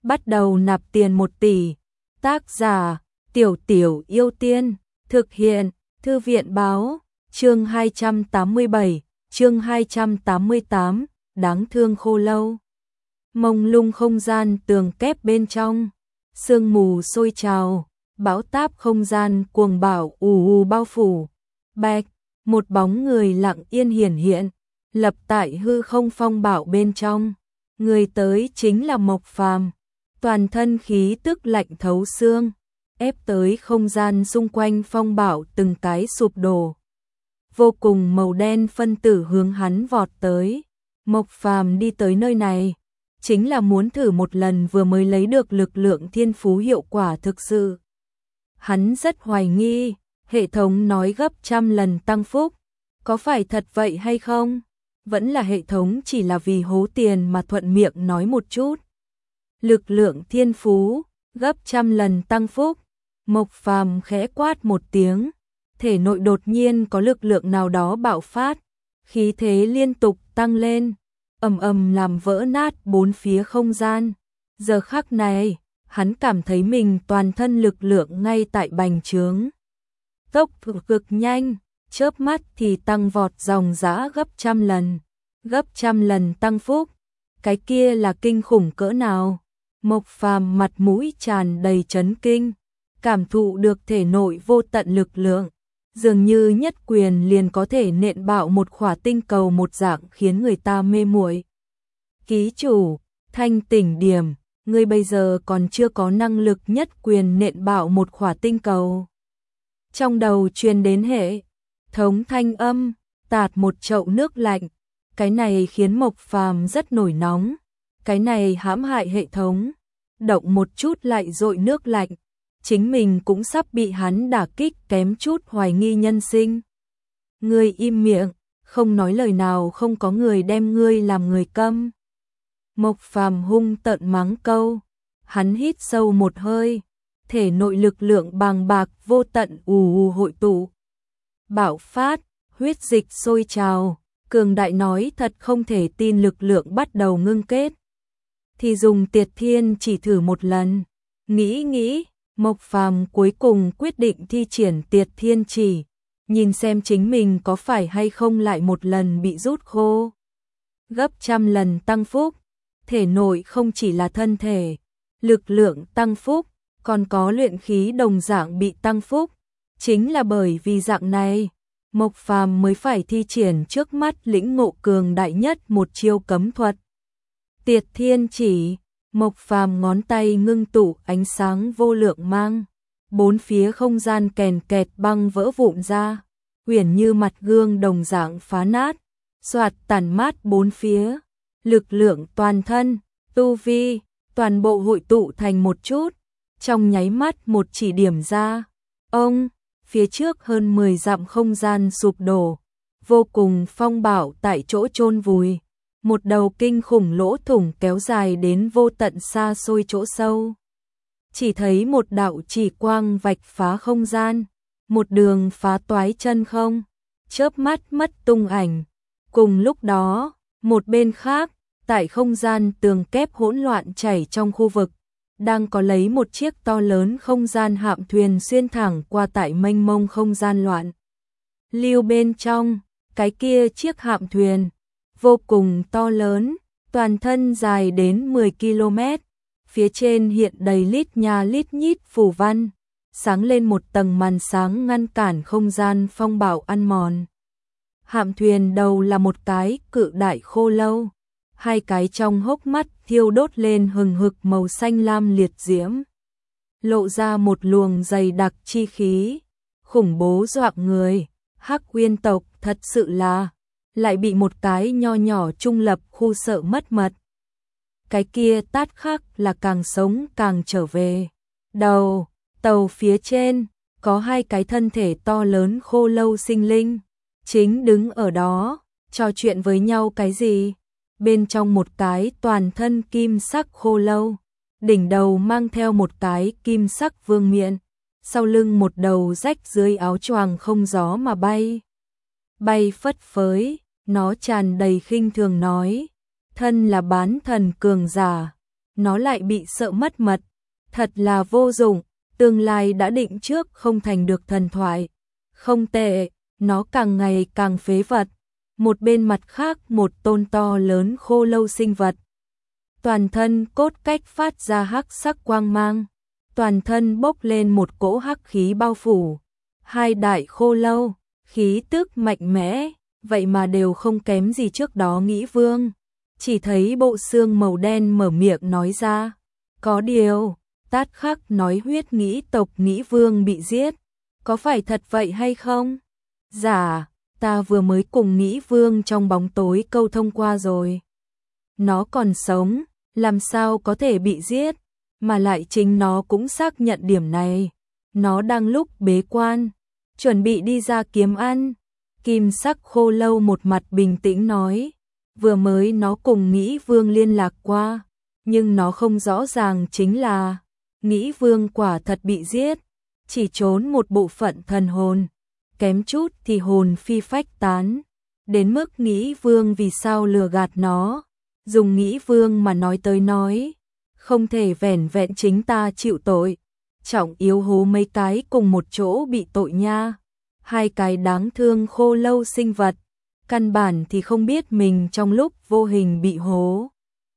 bắt đầu nạp tiền 1 tỷ. Tác giả, Tiểu Tiểu Yêu Tiên, thực hiện, Thư viện báo, chương 287, chương 288, đáng thương khô lâu. Mông lung không gian tường kép bên trong, sương mù sôi trào, bão táp không gian cuồng bạo ù ù bao phủ. Bạch, một bóng người lặng yên hiển hiện, lập tại hư không phong bạo bên trong. Người tới chính là Mộc Phàm, toàn thân khí tức lạnh thấu xương, ép tới không gian xung quanh phong bạo từng cái sụp đổ. Vô cùng màu đen phân tử hướng hắn vọt tới. Mộc Phàm đi tới nơi này, chính là muốn thử một lần vừa mới lấy được lực lượng thiên phú hiệu quả thực sự. Hắn rất hoài nghi, hệ thống nói gấp 100 lần tăng phúc, có phải thật vậy hay không? Vẫn là hệ thống chỉ là vì hố tiền mà thuận miệng nói một chút. Lực lượng thiên phú, gấp 100 lần tăng phúc. Mộc Phàm khẽ quát một tiếng, thể nội đột nhiên có lực lượng nào đó bạo phát, khí thế liên tục tăng lên, ầm ầm làm vỡ nát bốn phía không gian. Giờ khắc này, hắn cảm thấy mình toàn thân lực lượng ngay tại bành trướng. Tốc độ cực nhanh, chớp mắt thì tăng vọt dòng dã gấp 100 lần, gấp 100 lần tăng phúc. Cái kia là kinh khủng cỡ nào? Mộc Phàm mặt mũi tràn đầy chấn kinh, cảm thụ được thể nội vô tận lực lượng, dường như nhất quyền liền có thể nện bạo một khỏa tinh cầu một dạng, khiến người ta mê muội. Ký chủ, thanh tỉnh điểm, ngươi bây giờ còn chưa có năng lực nhất quyền nện bạo một khỏa tinh cầu. Trong đầu truyền đến hệ thống thanh âm, tạt một chậu nước lạnh, cái này khiến Mộc Phàm rất nổi nóng, cái này hãm hại hệ thống, động một chút lại dội nước lạnh, chính mình cũng sắp bị hắn đả kích kém chút hoài nghi nhân sinh. Ngươi im miệng, không nói lời nào, không có người đem ngươi làm người câm. Mộc Phàm hung tợn mắng câu, hắn hít sâu một hơi, thể nội lực lượng bàng bạc vô tận ù ù hội tụ. Bạo phát, huyết dịch sôi trào, cường đại nói thật không thể tin lực lượng bắt đầu ngưng kết. Thì dùng Tiệt Thiên chỉ thử một lần, nghĩ, Mộc Phàm cuối cùng quyết định thi triển Tiệt Thiên chỉ, nhìn xem chính mình có phải hay không lại một lần bị rút khô. Gấp 100 lần tăng phúc, thể nội không chỉ là thân thể, lực lượng tăng phúc, còn có luyện khí đồng dạng bị tăng phúc. Chính là bởi vì dạng này, Mộc Phàm mới phải thi triển trước mắt lĩnh ngộ cường đại nhất một chiêu cấm thuật. Tiệt Thiên chỉ, Mộc Phàm ngón tay ngưng tụ ánh sáng vô lượng mang, bốn phía không gian kèn kẹt băng vỡ vụn ra, uyển như mặt gương đồng dạng phá nát, xoạt tản mát bốn phía, lực lượng toàn thân, tu vi, toàn bộ hội tụ thành một chút, trong nháy mắt một chỉ điểm ra. Ông, phía trước hơn 10 dặm không gian sụp đổ, vô cùng phong bạo tại chỗ chôn vùi. Một đầu kinh khủng lỗ thủng kéo dài đến vô tận xa xôi chỗ sâu. Chỉ thấy một đạo chỉ quang vạch phá không gian, một đường phá toái chân không, chớp mắt mất tung ảnh. Cùng lúc đó, một bên khác, tại không gian tường kép hỗn loạn chảy trong khu vực, đang có lấy một chiếc to lớn không gian hạm thuyền xuyên thẳng qua tại mênh mông không gian loạn. Lưu bên trong, cái kia chiếc hạm thuyền vô cùng to lớn, toàn thân dài đến 10 km, phía trên hiện đầy lít nha lít nhít phù văn, sáng lên một tầng màn sáng ngăn cản không gian phong bạo ăn mòn. Hạm thuyền đầu là một cái cự đại khô lâu, hai cái trong hốc mắt thiêu đốt lên hừng hực màu xanh lam liệt diễm, lộ ra một luồng dày đặc chi khí, khủng bố dọa người. Hắc Uyên tộc thật sự là lại bị một cái nho nhỏ trung lập khu sợ mất mật. Cái kia Tát Khắc là càng sống càng trở về. Đầu tàu phía trên có hai cái thân thể to lớn khô lâu sinh linh, chính đứng ở đó trò chuyện với nhau cái gì. Bên trong một cái toàn thân kim sắc khô lâu, đỉnh đầu mang theo một cái kim sắc vương miện, sau lưng một đầu rách dưới áo choàng không gió mà bay. Bay phất phới, nó tràn đầy khinh thường nói, thân là bán thần cường giả, nó lại bị sợ mất mật. Thật là vô dụng, tương lai đã định trước không thành được thần thoại. Không tệ, nó càng ngày càng phế vật. Một bên mặt khác một tôn to lớn khô lâu sinh vật. Toàn thân cốt cách phát ra hắc sắc quang mang. Toàn thân bốc lên một cỗ hắc khí bao phủ. Hai đại khô lâu, khí tức mạnh mẽ, vậy mà đều không kém gì trước đó Nghĩ Vương. Chỉ thấy bộ xương màu đen mở miệng nói ra. Có điều, Tát Khắc nói huyết nghĩ tộc Nghĩ Vương bị giết. Có phải thật vậy hay không? Dạ, ta vừa mới cùng Nghĩ Vương trong bóng tối câu thông qua rồi. Nó còn sống, làm sao có thể bị giết, mà lại chính nó cũng xác nhận điểm này. Nó đang lúc bế quan, chuẩn bị đi ra kiếm ăn. Kim sắc khô lâu một mặt bình tĩnh nói, vừa mới nó cùng Nghĩ Vương liên lạc qua, nhưng nó không rõ ràng chính là Nghĩ Vương quả thật bị giết, chỉ trốn một bộ phận thần hồn, kém chút thì hồn phi phách tán, đến mức Nghĩ Vương vì sao lừa gạt nó, dùng Nghĩ Vương mà nói tới nói, không thể vẻn vẹn chính ta chịu tội, trọng yếu hố mấy cái cùng một chỗ bị tội nha. Hai cái đáng thương khô lâu sinh vật, căn bản thì không biết mình trong lúc vô hình bị hố.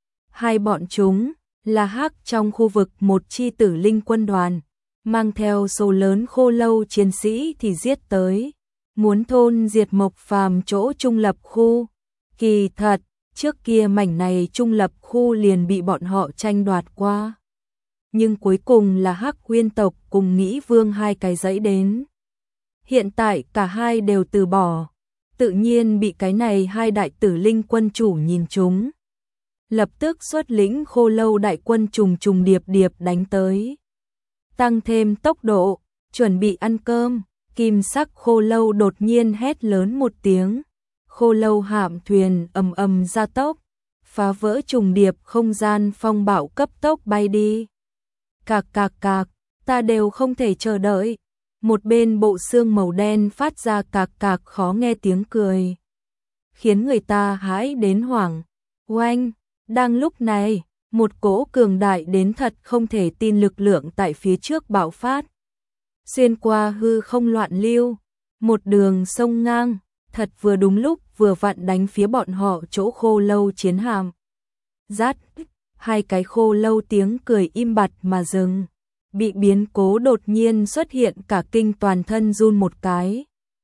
Hai bọn chúng là hắc trong khu vực một chi tử linh quân đoàn, mang theo số lớn khô lâu chiến sĩ thì giết tới, muốn thôn diệt Mộc Phàm chỗ trung lập khu. Kỳ thật, trước kia mảnh này trung lập khu liền bị bọn họ tranh đoạt qua. Nhưng cuối cùng là Hắc Uyên tộc cùng Nghĩ Vương hai cái dãy đến. Hiện tại cả hai đều từ bỏ, tự nhiên bị cái này hai đại tử linh quân chủ nhìn trúng. Lập tức xuất lĩnh khô lâu đại quân trùng trùng điệp điệp đánh tới. Tăng thêm tốc độ, chuẩn bị ăn cơm, kim sắc khô lâu đột nhiên hét lớn một tiếng. Khô lâu hạm thuyền ầm ầm ra tốc, phá vỡ trùng điệp không gian phong bạo cấp tốc bay đi. Cạc cạc cạc, ta đều không thể chờ đợi. Một bên bộ xương màu đen phát ra cạc cạc khó nghe tiếng cười, khiến người ta hãi đến hoảng. Oanh, đang lúc này, một cỗ cường đại đến thật không thể tin lực lượng tại phía trước bạo phát. Xuyên qua hư không loạn lưu, một đường sông ngang, thật vừa đúng lúc vừa vặn đánh phía bọn họ chỗ khô lâu chiến hạm. Rát, hai cái khô lâu tiếng cười im bặt mà dừng. Bị biến cố đột nhiên xuất hiện cả kinh toàn thân run một cái.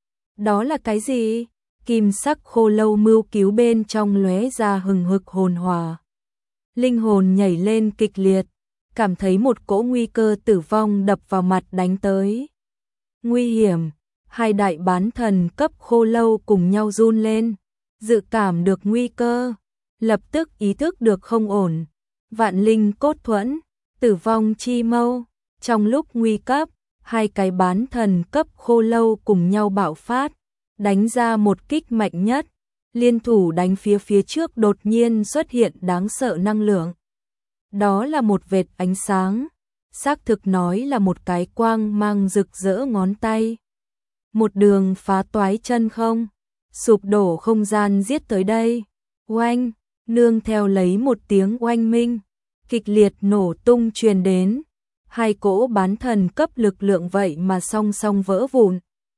Đó là cái gì? Kim sắc khô lâu mưu cứu bên trong lóe ra hừng hực hồn hỏa. Linh hồn nhảy lên kịch liệt, cảm thấy một cỗ nguy cơ tử vong đập vào mặt đánh tới. Nguy hiểm, hai đại bán thần cấp khô lâu cùng nhau run lên, dự cảm được nguy cơ, lập tức ý thức được không ổn. Vạn linh cốt thuẫn, tử vong chi mâu. Trong lúc nguy cấp, hai cái bán thần cấp khô lâu cùng nhau bạo phát, đánh ra một kích mạnh nhất, liên thủ đánh phía trước đột nhiên xuất hiện đáng sợ năng lượng. Đó là một vệt ánh sáng, xác thực nói là một cái quang mang rực rỡ ngón tay. Một đường phá toái chân không, sụp đổ không gian giết tới đây. Oanh, nương theo lấy một tiếng oanh minh, kịch liệt nổ tung truyền đến. Hai cỗ bán thần cấp lực lượng vậy mà song song vỡ vụn.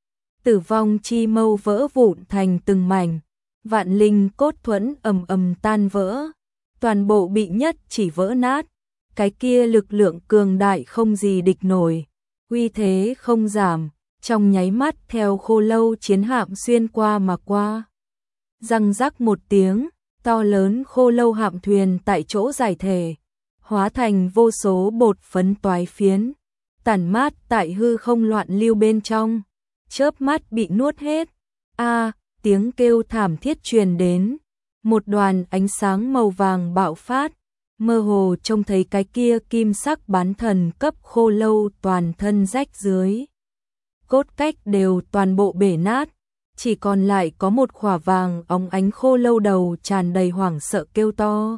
Tử vong chi mâu vỡ vụn thành từng mảnh, vạn linh cốt thuẫn ầm ầm tan vỡ, toàn bộ bị nhất chỉ vỡ nát. Cái kia lực lượng cường đại không gì địch nổi, uy thế không giảm, trong nháy mắt theo khô lâu chiến hạm xuyên qua mà qua. Răng rắc một tiếng, to lớn khô lâu hạm thuyền tại chỗ giải thể, hóa thành vô số bột phấn toái phiến, tản mát tại hư không loạn lưu bên trong, chớp mắt bị nuốt hết. A, tiếng kêu thảm thiết truyền đến, một đoàn ánh sáng màu vàng bạo phát, mơ hồ trông thấy cái kia kim sắc bán thần cấp khô lâu toàn thân rách dưới. Cốt cách đều toàn bộ bể nát, chỉ còn lại có một khỏa vàng óng ánh khô lâu đầu tràn đầy hoảng sợ kêu to.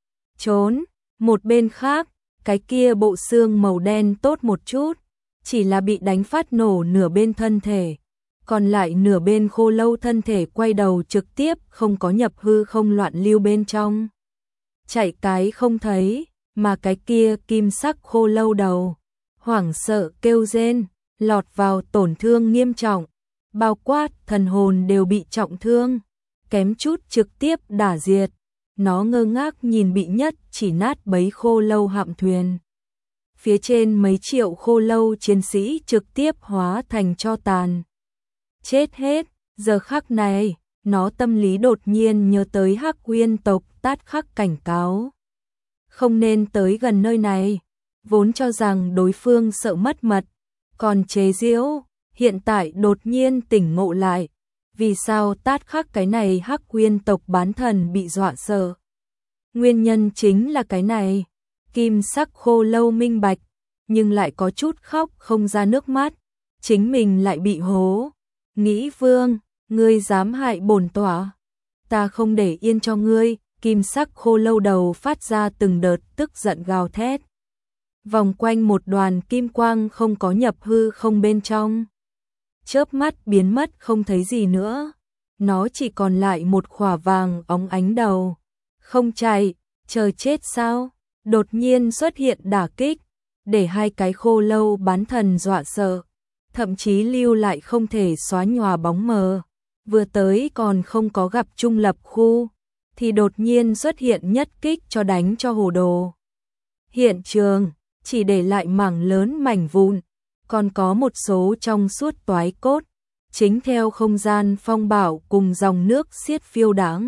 Trốn! Một bên khác, cái kia bộ xương màu đen tốt một chút, chỉ là bị đánh phát nổ nửa bên thân thể, còn lại nửa bên khô lâu thân thể quay đầu trực tiếp không có nhập hư không loạn lưu bên trong. Chạy cái không thấy, mà cái kia kim sắc khô lâu đầu, hoảng sợ kêu rên, lọt vào tổn thương nghiêm trọng, bao quát thần hồn đều bị trọng thương, kém chút trực tiếp đả diệt. Nó ngơ ngác nhìn bị nhất chỉ nát bấy khô lâu hạm thuyền. Phía trên mấy triệu khô lâu chiến sĩ trực tiếp hóa thành tro tàn. Chết hết, giờ khắc này, nó tâm lý đột nhiên nhớ tới Hắc Uyên tộc Tát Khắc cảnh cáo. Không nên tới gần nơi này, vốn cho rằng đối phương sợ mất mật, còn chế giễu, hiện tại đột nhiên tỉnh ngộ lại. Vì sao Tát Khắc cái này Hắc Uyên tộc bán thần bị dọa sợ? Nguyên nhân chính là cái này. Kim sắc khô lâu minh bạch, nhưng lại có chút khóc không ra nước mắt. Chính mình lại bị hố. Nghĩ Vương, ngươi dám hại bổn tọa, ta không để yên cho ngươi. Kim sắc khô lâu đầu phát ra từng đợt tức giận gào thét. Vòng quanh một đoàn kim quang không có nhập hư không bên trong. Chớp mắt biến mất không thấy gì nữa. Nó chỉ còn lại một khỏa vàng óng ánh đầu. Không chạy, chờ chết sao? Đột nhiên xuất hiện đả kích, để hai cái khô lâu bán thần dọa sợ. Thậm chí lưu lại không thể xóa nhòa bóng mờ. Vừa tới còn không có gặp trung lập khu, thì đột nhiên xuất hiện nhất kích cho đánh cho hồ đồ. Hiện trường chỉ để lại mảng lớn mảnh vụn, còn có một số trong suốt toái cốt, chính theo không gian phong bạo cùng dòng nước xiết phiêu đãng,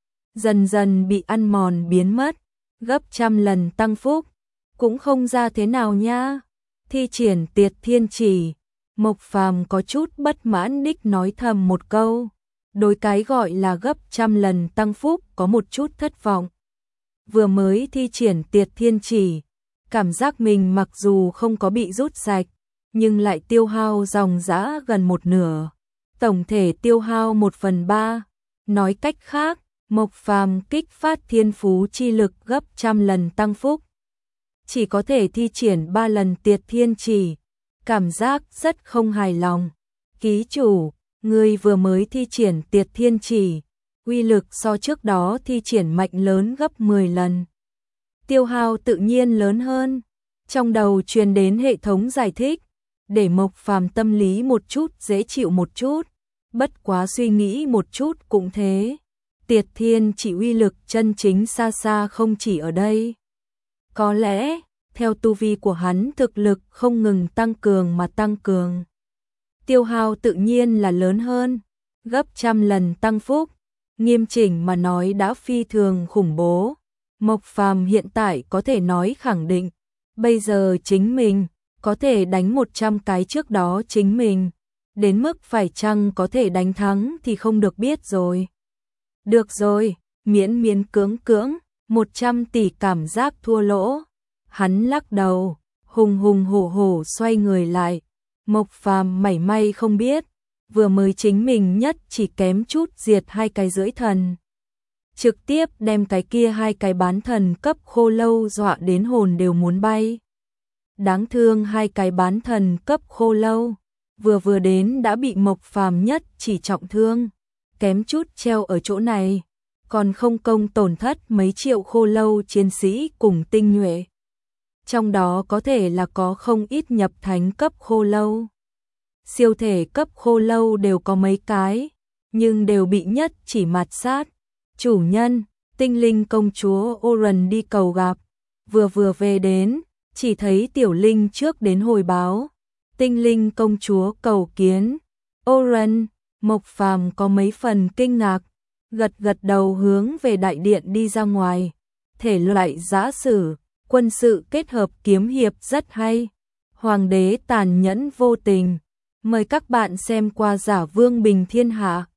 dần dần bị ăn mòn biến mất, gấp trăm lần tăng phúc, cũng không ra thế nào nha. Thi triển Tiệt Thiên Chỉ, Mộc Phàm có chút bất mãn đích nói thầm một câu, đối cái gọi là gấp trăm lần tăng phúc có một chút thất vọng. Vừa mới thi triển Tiệt Thiên Chỉ, cảm giác mình mặc dù không có bị rút sạch, nhưng lại tiêu hao dòng dã gần một nửa, tổng thể tiêu hao 1/3. Nói cách khác, Mộc Phàm kích phát thiên phú chi lực gấp trăm lần tăng phúc, chỉ có thể thi triển 3 lần Tiệt Thiên Chỉ, cảm giác rất không hài lòng. Ký chủ, ngươi vừa mới thi triển Tiệt Thiên Chỉ, uy lực so trước đó thi triển mạnh lớn gấp 10 lần. Tiêu hao tự nhiên lớn hơn. Trong đầu truyền đến hệ thống giải thích, để Mộc Phàm tâm lý một chút dễ chịu một chút, bất quá suy nghĩ một chút cũng thế. Tiệt Thiên Chỉ uy lực chân chính xa xa không chỉ ở đây. Có lẽ, theo tu vi của hắn thực lực không ngừng tăng cường mà tăng cường, tiêu hao tự nhiên là lớn hơn, gấp trăm lần tăng phúc, nghiêm chỉnh mà nói đã phi thường khủng bố. Mộc Phàm hiện tại có thể nói khẳng định, bây giờ chính mình có thể đánh 100 cái trước đó chính mình, đến mức phải chăng có thể đánh thắng thì không được biết rồi. Được rồi, miễn miễn cưỡng cưỡng, 100 tỷ cảm giác thua lỗ. Hắn lắc đầu, hùng hùng hổ hổ xoay người lại. Mộc Phàm mảy may không biết, vừa mới chính mình nhất chỉ kém chút diệt 2 cái rưỡi thần, trực tiếp đem cái kia 2 cái bán thần cấp khô lâu dọa đến hồn đều muốn bay. Đáng thương 2 cái bán thần cấp khô lâu, vừa đến đã bị Mộc Phàm nhất chỉ trọng thương, kém chút treo ở chỗ này, còn không công tổn thất mấy triệu khô lâu chiến sĩ cùng tinh nhuệ. Trong đó có thể là có không ít nhập thánh cấp khô lâu. Siêu thể cấp khô lâu đều có mấy cái, nhưng đều bị nhất chỉ mạt sát. Chủ nhân, tinh linh công chúa Oren đi cầu gặp, vừa về đến, chỉ thấy tiểu linh trước đến hồi báo. Tinh linh công chúa cầu kiến. Oren, Mộc Phàm có mấy phần kinh ngạc, gật đầu hướng về đại điện đi ra ngoài. Thể loại giã sử, quân sự kết hợp kiếm hiệp rất hay. Hoàng đế tàn nhẫn vô tình. Mời các bạn xem qua Giả Vương Bình Thiên Hạ.